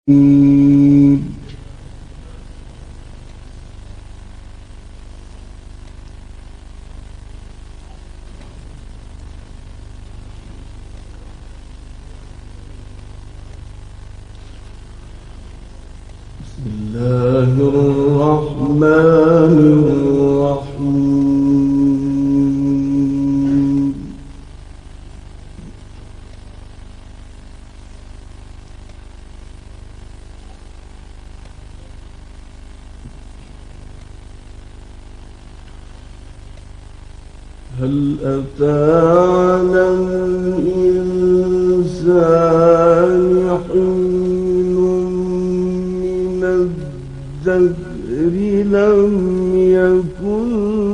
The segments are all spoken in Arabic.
بسم الله الرحمن الرحيم. هل أتى على الإنسان حين من الدهر لم يكن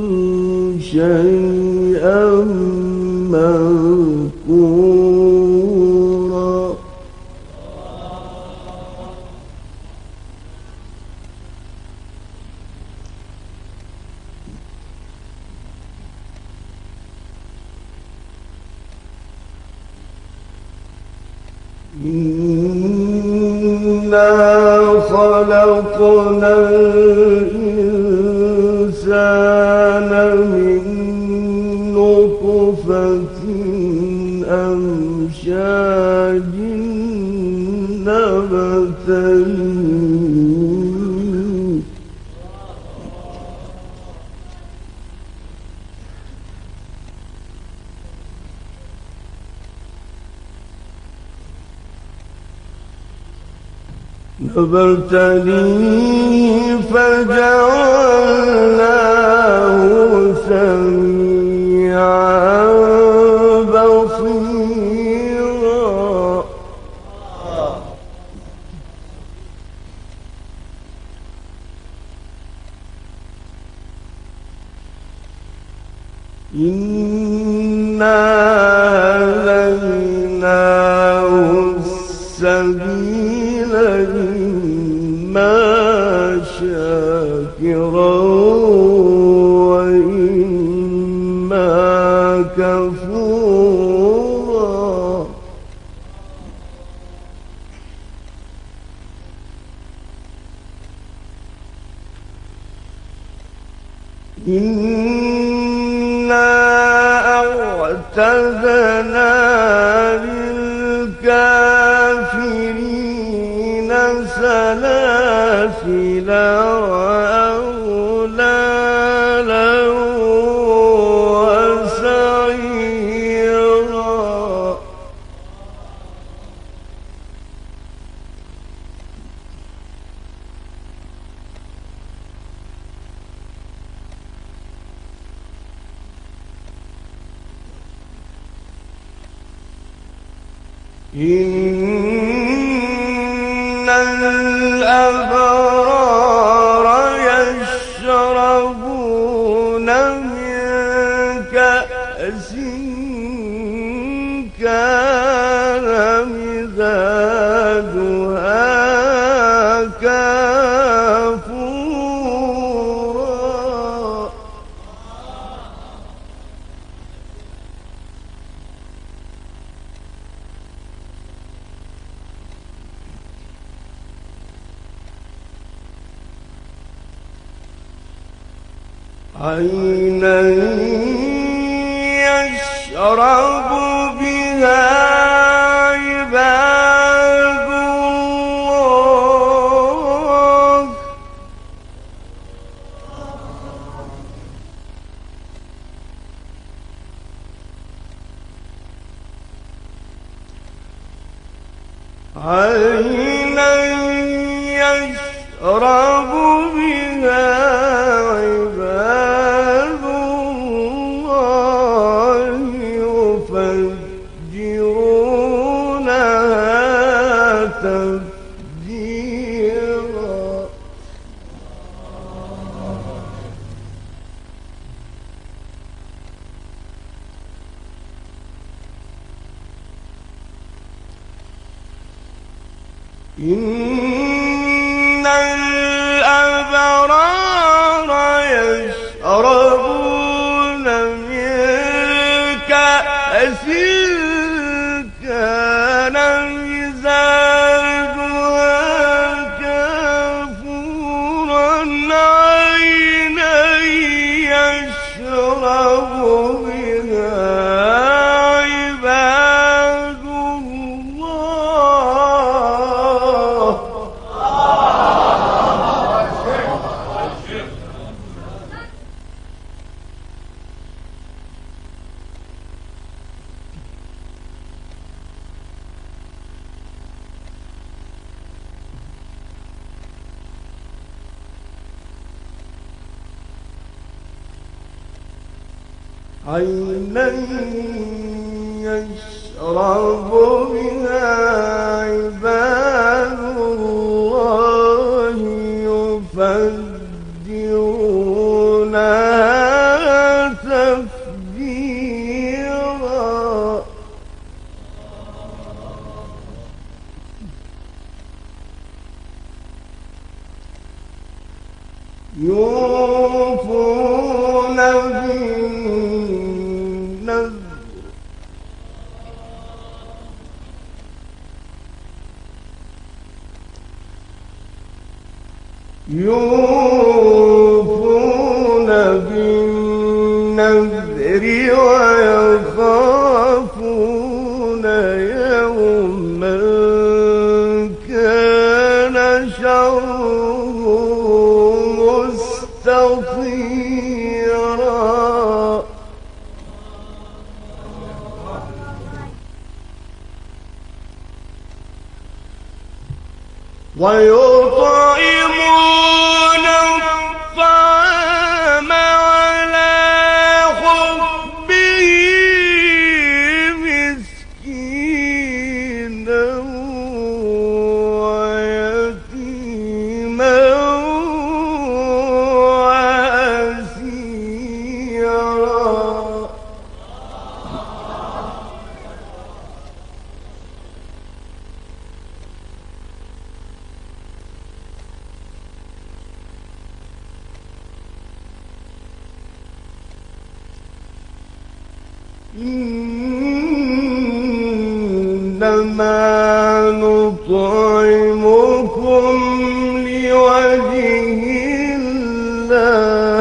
شيئا مذكورا. إنا خلقنا الإنسان من نطفة أمشاج نبتليه فجعلناه سميعا بصيرا. إنا هديناه السبيل إما شاكرا وإما كفورا. إنا أعتدنا للكافرين سلاسل وأغلالا وسعيرا. إن الأبرار يشربون من كأس كان مزاجها كافورا. عينا يشرب بها عباد الله. عينا يشرب بها عباد الله يفجرونها تفجيرا. إن الأبرار يشربون من كأس كان مزاجها عينا يشرب بها عباد الله يفجرونها تفجيرا يوفون بالنذر ويخافون يوما كان شره مستطيرا ويطعمون الطعام على حبه مسكينا ويتيما وأسيرا إنما نطعمكم لوجه الله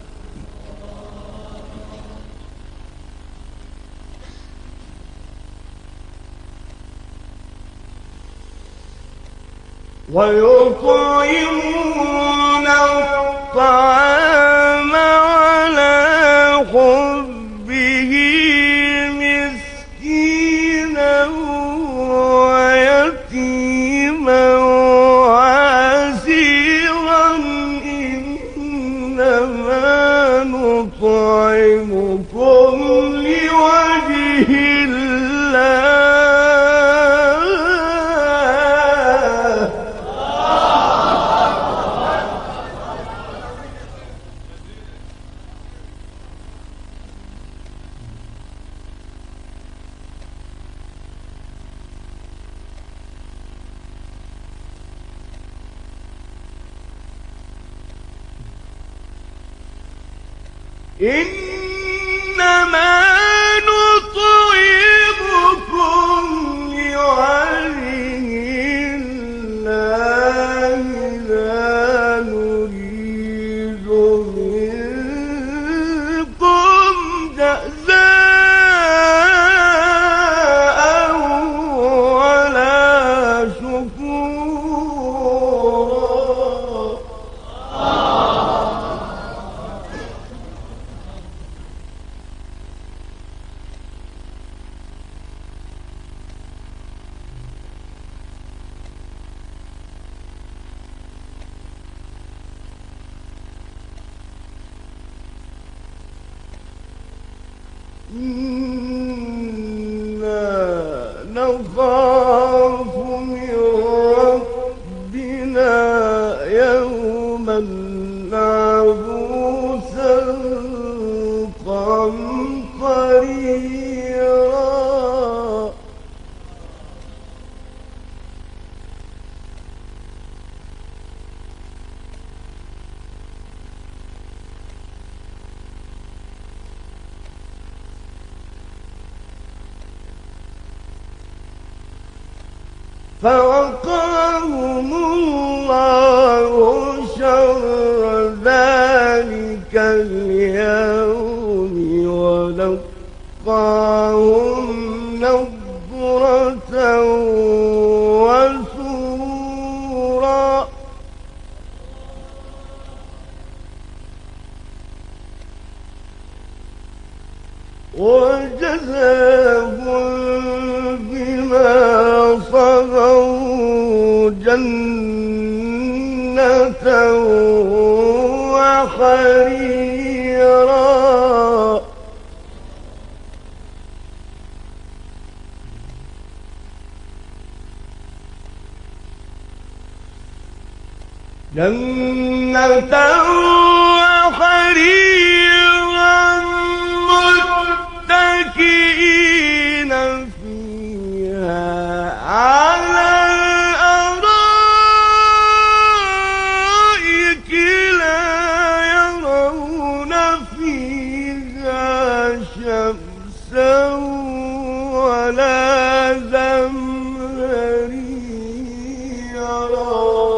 ويطعمون الطعام على حبه مسكينا ويتيما وأسيرا إنما نطعمكم لوجه الله إنما نطعمكم لوجه الله لا نريد منكم جزاء ولا شكورا إنا نخاف من ربنا يوما عبوسا قمطريرا فوقاهم الله شر ذلك اليوم ولقاهم نضرة وسرورا وجزاهم بما صبروا جنة وحريرا جنة وحريرا متكئين فيها على الأرائك لا يرون فيها شمسا ولا زمهريرا.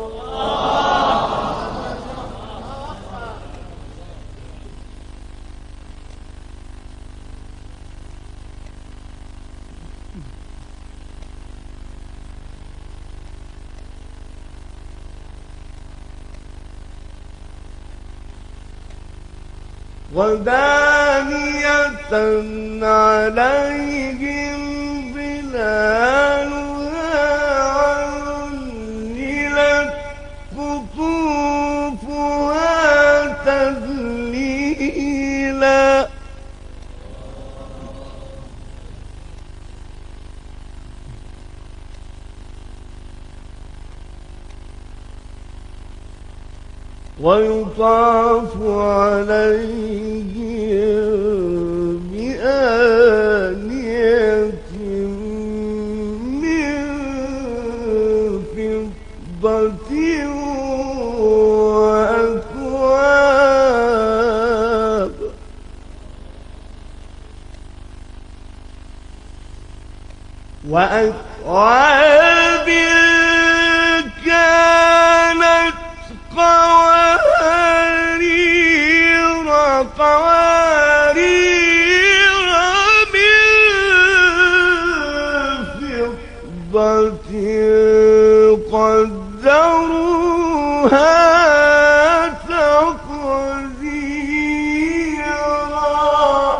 ودانية عليهم ظلالها وذللت قطوفها تذليلا. ويطاف عليهم بآنية من فضة وأكواب كانت قوارير من فضة قدروها تقديرا.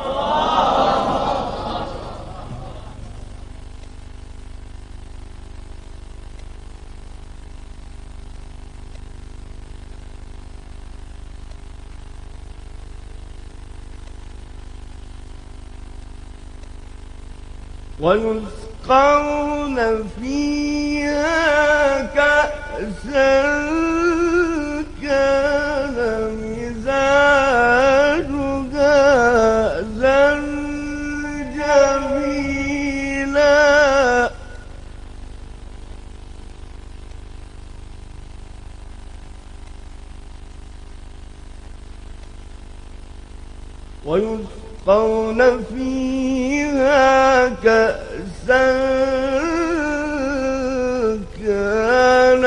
ويسقون فيها كأسا كان مزاجها زنجبيلا. ويسقون فيها كأسا كان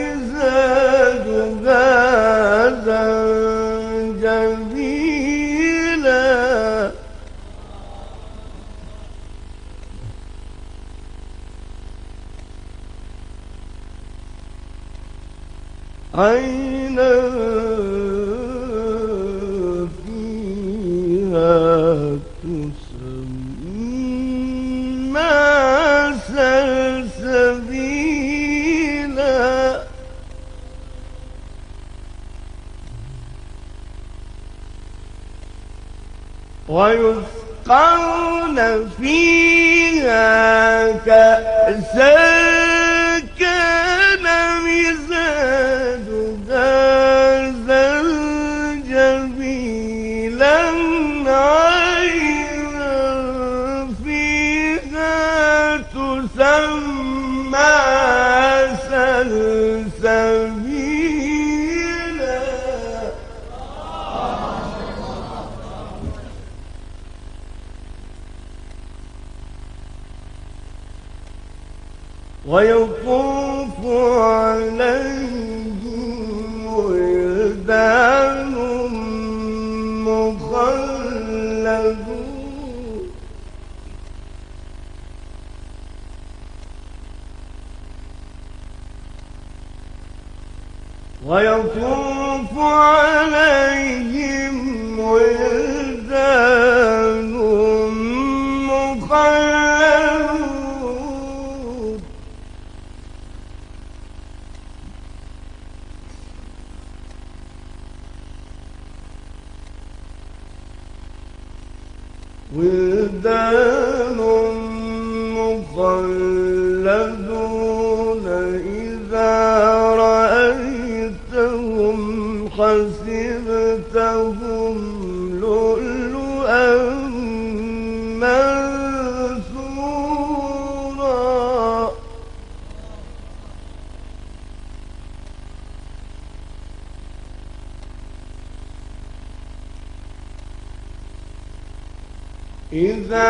مزاجها زنجبيلا. عينا تسمى سلسبيلا. ويسقون فيها كأسا كان مزاجها زنجبيلا. عينا فيها تسمى سلسبيلا. ويطوف عليهم ولدان مخلدون. ويطوف عليهم ولدان مخلدون. ولدان مخلدون إذا رأيتهم حسبتهم لؤلؤا منثورا إذا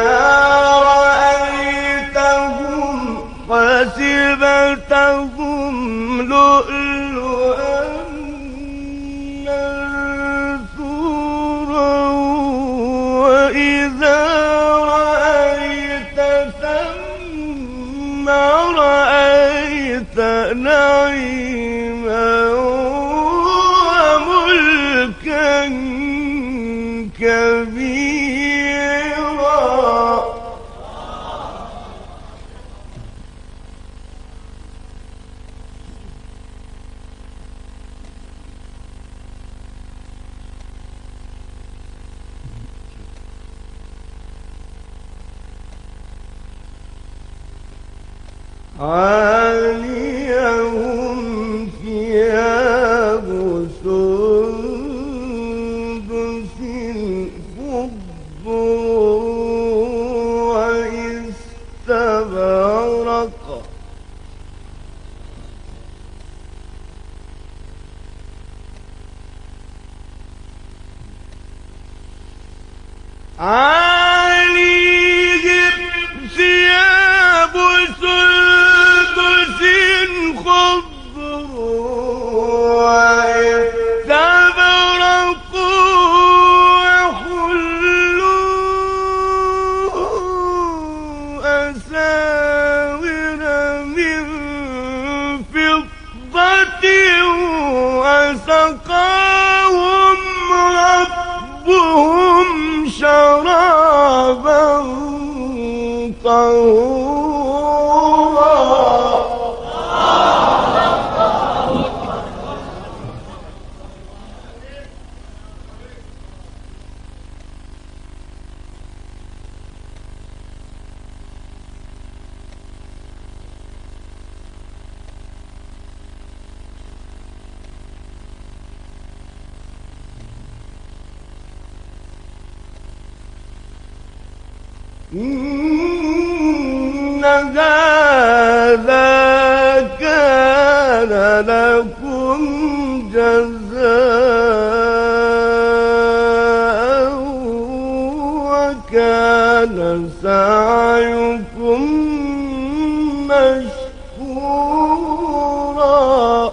رأيتهم حسبتهم لؤلؤا منثورا وإذا رأيت ثم رأيت نعيما وملكا كبيرا عاليهم ثياب سندس خضر واستبرق عليهم ثياب سندس خضر واستبرق وحلوا أساور من فضة وسقاهم ربهم شرابا طهورا إن هذا كان لكم جزاء وكان سعيكم مشكورا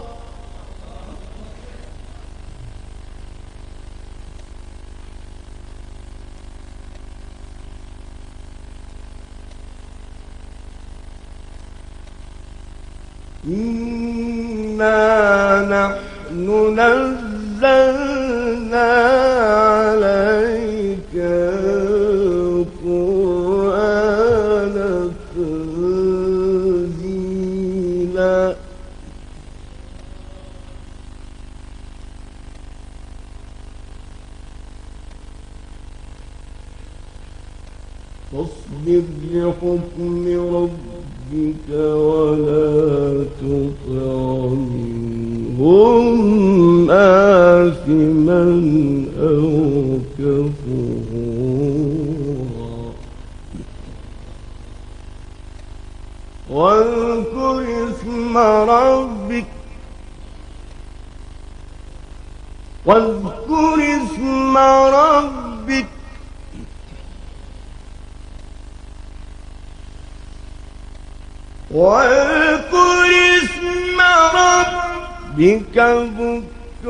إنا نحن نزلنا عليك القرآن تنزيلا فاصبر لحكم ربك ولا تطع منهم آثما أو كفورا واذكر اسم ربك واذكر اسم ربك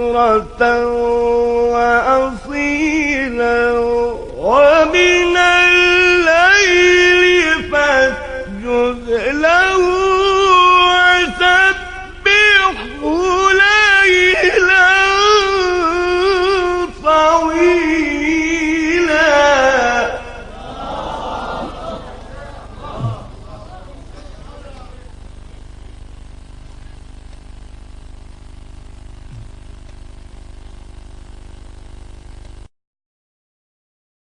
بكرة وأصيلا ومن